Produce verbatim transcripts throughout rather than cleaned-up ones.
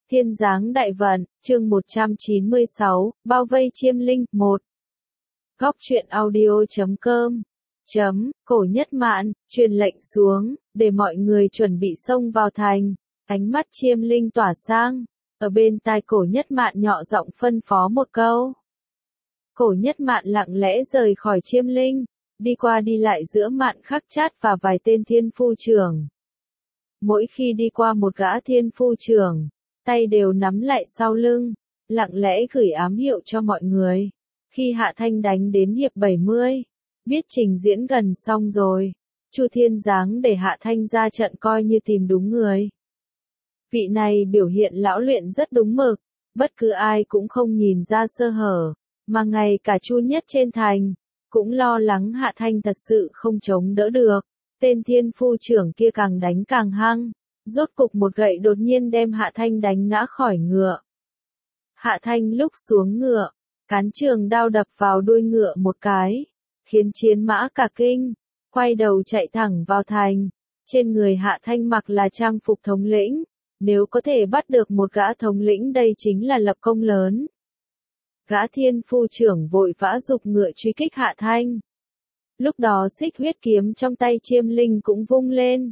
Thiên giáng đại vận, chương một trăm chín mươi sáu, bao vây chiêm linh, một. Góc truyện audio chấm com chấm, cổ nhất mạn, truyền lệnh xuống, để mọi người chuẩn bị xông vào thành. Ánh mắt chiêm linh tỏa sang, ở bên tai cổ nhất mạn nhỏ giọng phân phó một câu. Cổ nhất mạn lặng lẽ rời khỏi chiêm linh, đi qua đi lại giữa Mạn Khắc Trát và vài tên thiên phu trưởng. Mỗi khi đi qua một gã thiên phu trưởng, tay đều nắm lại sau lưng, lặng lẽ gửi ám hiệu cho mọi người. Khi Hạ Thanh đánh đến hiệp bảy mươi, biết trình diễn gần xong rồi, Chu Thiên Giáng để Hạ Thanh ra trận coi như tìm đúng người. Vị này biểu hiện lão luyện rất đúng mực, bất cứ ai cũng không nhìn ra sơ hở, mà ngay cả Chu Nhất trên thành, cũng lo lắng Hạ Thanh thật sự không chống đỡ được. Tên thiên phu trưởng kia càng đánh càng hăng, rốt cục một gậy đột nhiên đem Hạ Thanh đánh ngã khỏi ngựa. Hạ Thanh lúc xuống ngựa, cán trường đao đập vào đuôi ngựa một cái, khiến chiến mã cả kinh, quay đầu chạy thẳng vào thành. Trên người Hạ Thanh mặc là trang phục thống lĩnh, nếu có thể bắt được một gã thống lĩnh đây chính là lập công lớn. Gã thiên phu trưởng vội vã giục ngựa truy kích Hạ Thanh. Lúc đó xích huyết kiếm trong tay chiêm linh cũng vung lên.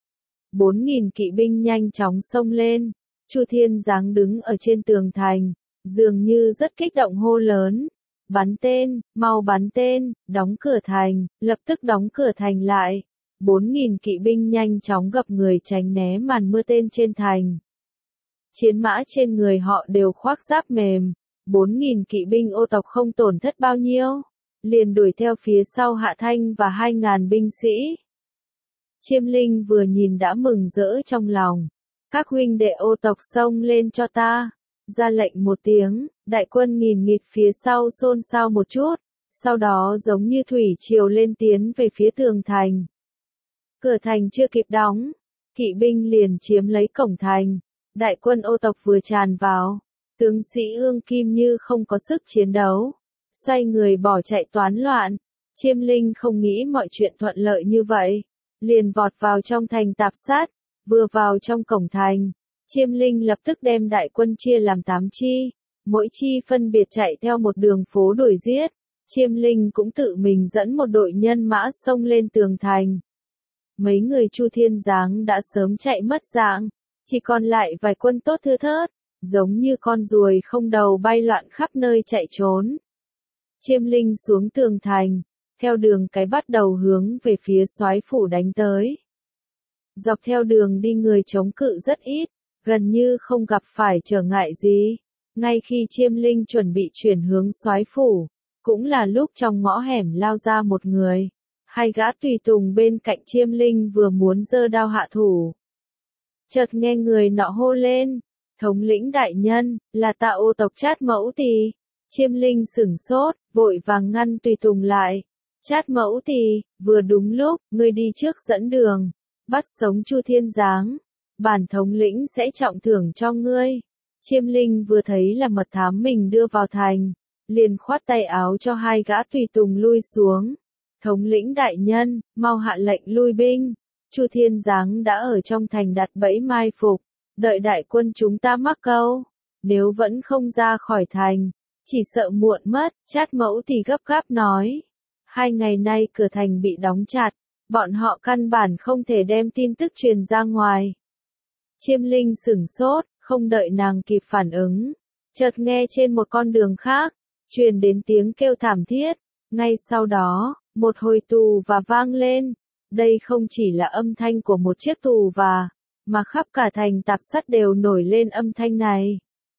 Bốn nghìn kỵ binh nhanh chóng xông lên, Chu Thiên Giáng đứng ở trên tường thành, dường như rất kích động hô lớn. Bắn tên, mau bắn tên, đóng cửa thành, lập tức đóng cửa thành lại. Bốn nghìn kỵ binh nhanh chóng gập người tránh né màn mưa tên trên thành. Chiến mã trên người họ đều khoác giáp mềm, bốn nghìn kỵ binh ô tộc không tổn thất bao nhiêu, liền đuổi theo phía sau Hạ Thanh và hai ngàn binh sĩ. Chiêm linh vừa nhìn đã mừng rỡ trong lòng. Các huynh đệ ô tộc xông lên cho ta. Ra lệnh một tiếng, đại quân nghìn nghịt phía sau xôn xao một chút, sau đó giống như thủy triều lên tiến về phía tường thành. Cửa thành chưa kịp đóng, kỵ binh liền chiếm lấy cổng thành. Đại quân ô tộc vừa tràn vào, tướng sĩ Ương Kim như không có sức chiến đấu, xoay người bỏ chạy toán loạn. Chiêm linh không nghĩ mọi chuyện thuận lợi như vậy, liền vọt vào trong thành tạp sát. Vừa vào trong cổng thành, Chiêm linh lập tức đem đại quân chia làm tám chi, mỗi chi phân biệt chạy theo một đường phố đuổi giết. Chiêm linh cũng tự mình dẫn một đội nhân mã xông lên tường thành. Mấy người Chu Thiên Giáng đã sớm chạy mất dạng, chỉ còn lại vài quân tốt thưa thớt, giống như con ruồi không đầu bay loạn khắp nơi chạy trốn. Chiêm linh xuống tường thành, theo đường cái bắt đầu hướng về phía soái phủ đánh tới. Dọc theo đường đi người chống cự rất ít, gần như không gặp phải trở ngại gì. Ngay khi chiêm linh chuẩn bị chuyển hướng soái phủ, cũng là lúc trong ngõ hẻm lao ra một người. Hai gã tùy tùng bên cạnh chiêm linh vừa muốn giơ đao hạ thủ. Chợt nghe người nọ hô lên, thống lĩnh đại nhân, là Tạ ô tộc Trát Mẫu Tỳ. Chiêm linh sửng sốt, vội vàng ngăn tùy tùng lại. Trát Mẫu Tỳ, vừa đúng lúc, ngươi đi trước dẫn đường, bắt sống Chu Thiên Giáng. Bản thống lĩnh sẽ trọng thưởng cho ngươi. Chiêm linh vừa thấy là mật thám mình đưa vào thành, liền khoát tay áo cho hai gã tùy tùng lui xuống. Thống lĩnh đại nhân, mau hạ lệnh lui binh. Chu Thiên Giáng đã ở trong thành đặt bẫy mai phục, đợi đại quân chúng ta mắc câu. Nếu vẫn không ra khỏi thành, chỉ sợ muộn mất. Trát Mẫu Tỳ gấp gáp nói. Hai ngày nay cửa thành bị đóng chặt, bọn họ căn bản không thể đem tin tức truyền ra ngoài. Chiêm linh sửng sốt, không đợi nàng kịp phản ứng, chợt nghe trên một con đường khác, truyền đến tiếng kêu thảm thiết. Ngay sau đó, một hồi tù và vang lên. Đây không chỉ là âm thanh của một chiếc tù và, mà khắp cả thành tạp sắt đều nổi lên âm thanh này.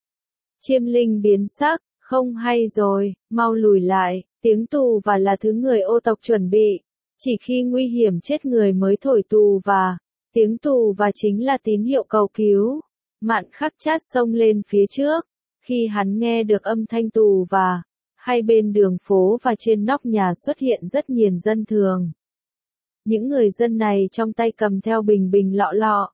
Chiêm linh biến sắc, không hay rồi, mau lùi lại, tiếng tù và là thứ người ô tộc chuẩn bị. Chỉ khi nguy hiểm chết người mới thổi tù và, tiếng tù và chính là tín hiệu cầu cứu. Mạn Khắc Trát xông lên phía trước, khi hắn nghe được âm thanh tù và, hai bên đường phố và trên nóc nhà xuất hiện rất nhiều dân thường. Những người dân này trong tay cầm theo bình bình lọ lọ,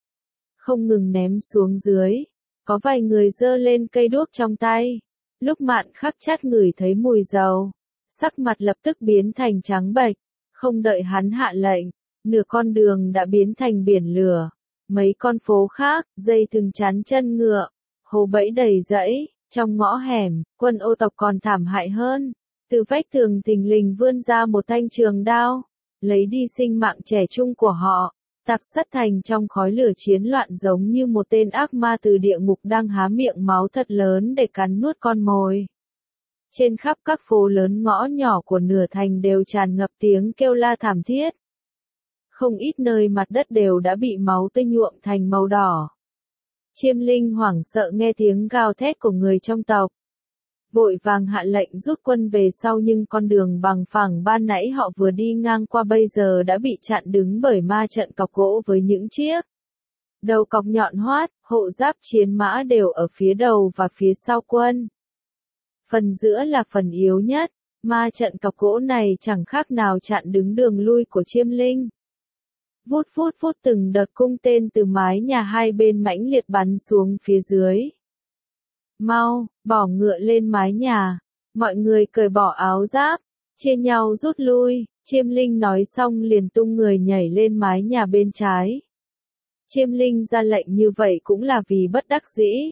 không ngừng ném xuống dưới. Có vài người giơ lên cây đuốc trong tay. Lúc Mạn Khắc Trát ngửi thấy mùi dầu, sắc mặt lập tức biến thành trắng bệch. Không đợi hắn hạ lệnh, nửa con đường đã biến thành biển lửa. Mấy con phố khác, dây thừng chắn chân ngựa, hố bẫy đầy rẫy, trong ngõ hẻm, quân ô tộc còn thảm hại hơn. Từ vách tường thình lình vươn ra một thanh trường đao, lấy đi sinh mạng trẻ trung của họ. Tạp Sắt Thành trong khói lửa chiến loạn giống như một tên ác ma từ địa ngục đang há miệng máu thật lớn để cắn nuốt con mồi. Trên khắp các phố lớn ngõ nhỏ của nửa thành đều tràn ngập tiếng kêu la thảm thiết. Không ít nơi mặt đất đều đã bị máu tươi nhuộm thành màu đỏ. Chiêm Linh hoảng sợ nghe tiếng gào thét của người trong tộc. Vội vàng hạ lệnh rút quân về sau, nhưng con đường bằng phẳng ban nãy họ vừa đi ngang qua bây giờ đã bị chặn đứng bởi ma trận cọc gỗ với những chiếc đầu cọc nhọn hoắt, hộ giáp chiến mã đều ở phía đầu và phía sau quân. Phần giữa là phần yếu nhất, ma trận cọc gỗ này chẳng khác nào chặn đứng đường lui của Chiêm Linh. Vút vút vút từng đợt cung tên từ mái nhà hai bên mãnh liệt bắn xuống phía dưới. Mau, bỏ ngựa lên mái nhà. Mọi người cởi bỏ áo giáp, chia nhau rút lui. Chiêm Linh nói xong liền tung người nhảy lên mái nhà bên trái. Chiêm Linh ra lệnh như vậy cũng là vì bất đắc dĩ.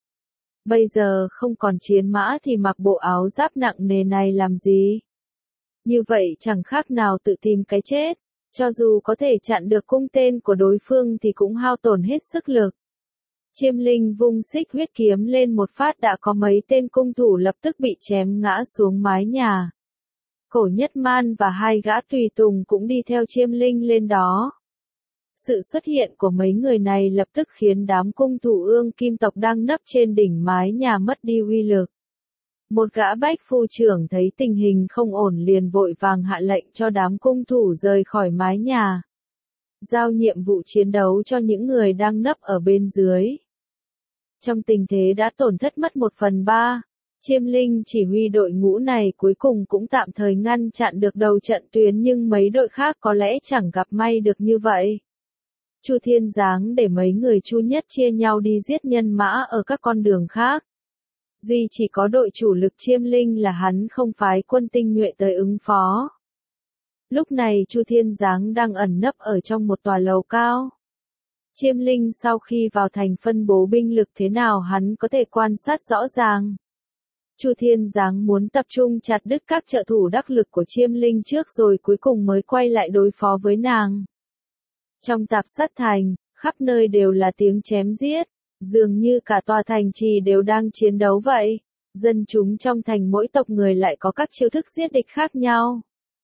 Bây giờ không còn chiến mã thì mặc bộ áo giáp nặng nề này làm gì? Như vậy chẳng khác nào tự tìm cái chết. Cho dù có thể chặn được cung tên của đối phương thì cũng hao tổn hết sức lực. Chiêm Linh vung xích huyết kiếm lên một phát đã có mấy tên cung thủ lập tức bị chém ngã xuống mái nhà. Cổ Nhất Man và hai gã tùy tùng cũng đi theo Chiêm Linh lên đó. Sự xuất hiện của mấy người này lập tức khiến đám cung thủ Ương Kim tộc đang nấp trên đỉnh mái nhà mất đi uy lực. Một gã bách phu trưởng thấy tình hình không ổn liền vội vàng hạ lệnh cho đám cung thủ rời khỏi mái nhà. Giao nhiệm vụ chiến đấu cho những người đang nấp ở bên dưới. Trong tình thế đã tổn thất mất một phần ba, Chiêm Linh chỉ huy đội ngũ này cuối cùng cũng tạm thời ngăn chặn được đầu trận tuyến, nhưng mấy đội khác có lẽ chẳng gặp may được như vậy. Chu Thiên Giáng để mấy người Chu Nhất chia nhau đi giết nhân mã ở các con đường khác. Duy chỉ có đội chủ lực Chiêm Linh là hắn không phái quân tinh nhuệ tới ứng phó. Lúc này Chu Thiên Giáng đang ẩn nấp ở trong một tòa lầu cao. Chiêm Linh sau khi vào thành phân bố binh lực thế nào hắn có thể quan sát rõ ràng. Chu Thiên Giáng muốn tập trung chặt đứt các trợ thủ đắc lực của Chiêm Linh trước rồi cuối cùng mới quay lại đối phó với nàng. Trong Tạp Sắt Thành, khắp nơi đều là tiếng chém giết, dường như cả tòa thành trì đều đang chiến đấu vậy. Dân chúng trong thành mỗi tộc người lại có các chiêu thức giết địch khác nhau.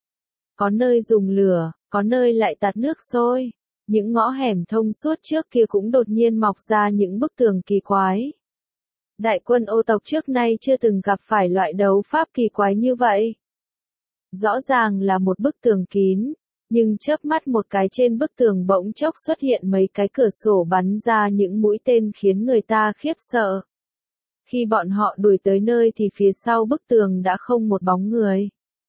Có nơi dùng lửa, có nơi lại tạt nước sôi. Những ngõ hẻm thông suốt trước kia cũng đột nhiên mọc ra những bức tường kỳ quái. Đại quân ô tộc trước nay chưa từng gặp phải loại đấu pháp kỳ quái như vậy. Rõ ràng là một bức tường kín, nhưng chớp mắt một cái trên bức tường bỗng chốc xuất hiện mấy cái cửa sổ bắn ra những mũi tên khiến người ta khiếp sợ. Khi bọn họ đuổi tới nơi thì phía sau bức tường đã không một bóng người.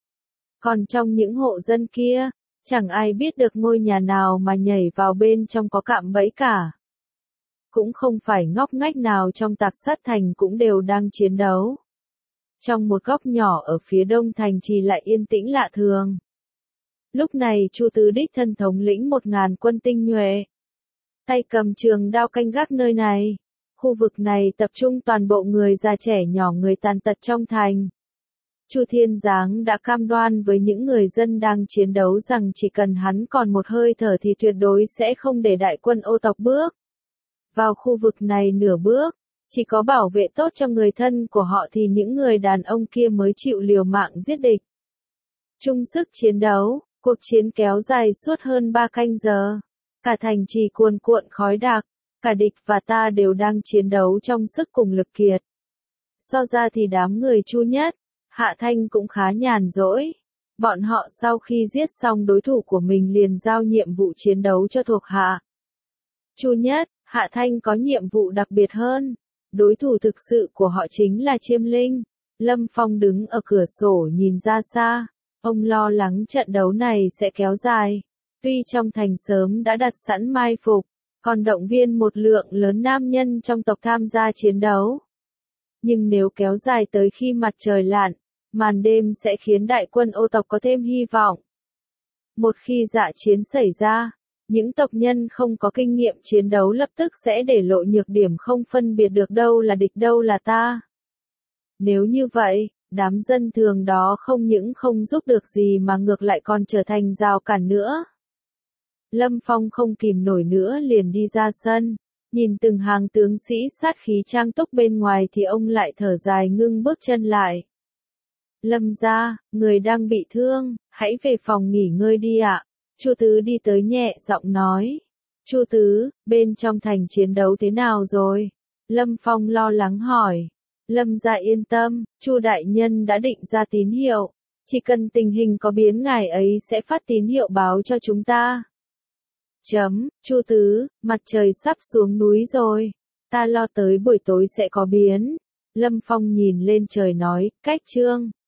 Còn trong những hộ dân kia, chẳng ai biết được ngôi nhà nào mà nhảy vào bên trong có cạm bẫy cả. Cũng không phải ngóc ngách nào trong Tạp Sắt Thành cũng đều đang chiến đấu. Trong một góc nhỏ ở phía đông thành trì lại yên tĩnh lạ thường. Lúc này Chu Tứ đích thân thống lĩnh một ngàn quân tinh nhuệ. Tay cầm trường đao canh gác nơi này. Khu vực này tập trung toàn bộ người già trẻ nhỏ người tàn tật trong thành. Chu Thiên Giáng đã cam đoan với những người dân đang chiến đấu rằng chỉ cần hắn còn một hơi thở thì tuyệt đối sẽ không để đại quân ô tộc bước vào khu vực này nửa bước. Chỉ có bảo vệ tốt cho người thân của họ thì những người đàn ông kia mới chịu liều mạng giết địch. Chung sức chiến đấu, cuộc chiến kéo dài suốt hơn ba canh giờ. Cả thành trì cuồn cuộn khói đặc, cả địch và ta đều đang chiến đấu trong sức cùng lực kiệt. So ra thì đám người Chu Nhất, Hạ Thanh cũng khá nhàn rỗi. Bọn họ sau khi giết xong đối thủ của mình liền giao nhiệm vụ chiến đấu cho thuộc hạ. Chu Nhất, Hạ Thanh có nhiệm vụ đặc biệt hơn. Đối thủ thực sự của họ chính là Chiêm Linh. Lâm Phong đứng ở cửa sổ nhìn ra xa. Ông lo lắng trận đấu này sẽ kéo dài. Tuy trong thành sớm đã đặt sẵn mai phục, còn động viên một lượng lớn nam nhân trong tộc tham gia chiến đấu. Nhưng nếu kéo dài tới khi mặt trời lặn, màn đêm sẽ khiến đại quân ô tộc có thêm hy vọng. Một khi dạ chiến xảy ra, Những tộc nhân không có kinh nghiệm chiến đấu lập tức sẽ để lộ nhược điểm không phân biệt được đâu là địch đâu là ta. Nếu như vậy, đám dân thường đó không những không giúp được gì mà ngược lại còn trở thành rào cản nữa. Lâm Phong không kìm nổi nữa liền đi ra sân, nhìn từng hàng tướng sĩ sát khí trang túc bên ngoài thì ông lại thở dài ngưng bước chân lại. Lâm gia, người đang bị thương, hãy về phòng nghỉ ngơi đi ạ. Chu Tứ đi tới nhẹ giọng nói. Chu Tứ, bên trong thành chiến đấu thế nào rồi? Lâm Phong lo lắng hỏi. Lâm gia yên tâm, Chu đại nhân đã định ra tín hiệu, chỉ cần tình hình có biến ngài ấy sẽ phát tín hiệu báo cho chúng ta. Chấm, Chu Tứ, mặt trời sắp xuống núi rồi, ta lo tới buổi tối sẽ có biến. Lâm Phong nhìn lên trời nói, cách chương.